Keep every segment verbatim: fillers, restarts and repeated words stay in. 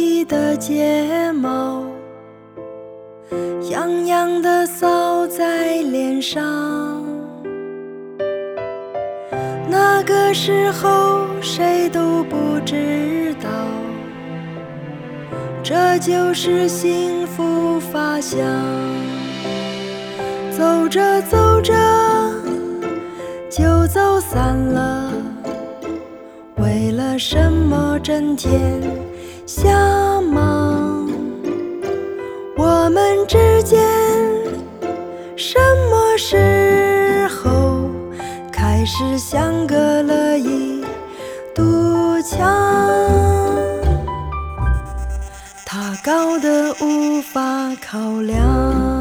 意的睫毛，痒痒的扫在脸上。那个时候谁都不知道，这就是幸福发香。走着走着就走散了，为了什么整天瞎忙？我们之间什么时候开始相隔了一堵墙？它高得无法考量。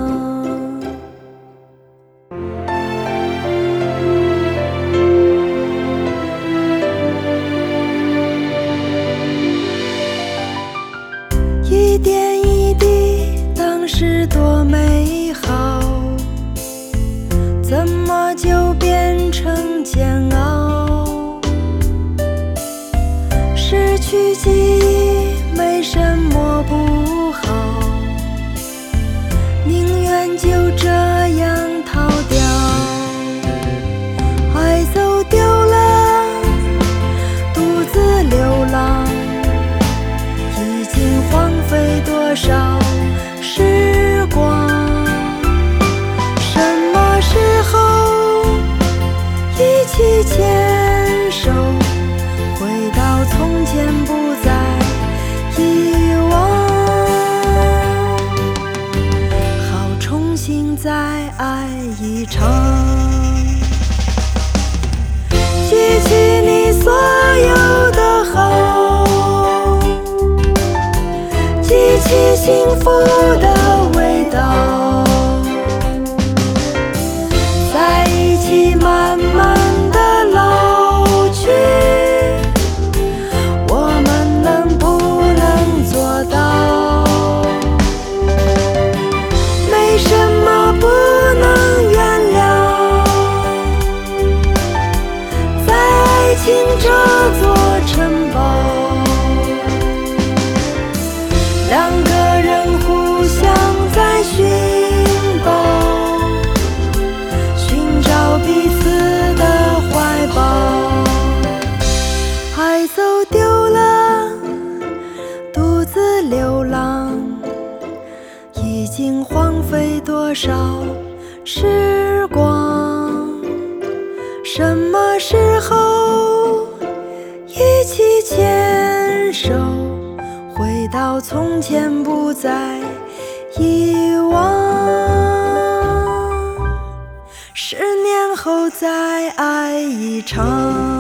一点一滴，当时多美好，怎么就变成煎熬？失去记忆没什么不好，宁愿就这样逃掉。爱走丢了，独自流浪，已经荒废多少时光？什么时候一起牵手，回到从前不再遗忘？好重新再爱一场，记起你所有的好，记起幸福的味道，在一起慢慢的老去，我们能不能做到？没什么不能原谅，在爱情这座城堡，两个人互相在寻宝，寻找彼此的怀抱。爱走丢了，独自流浪，已经荒废多少时光？什么时候一起牵手，回到从前不再遗忘？十年后再爱一场。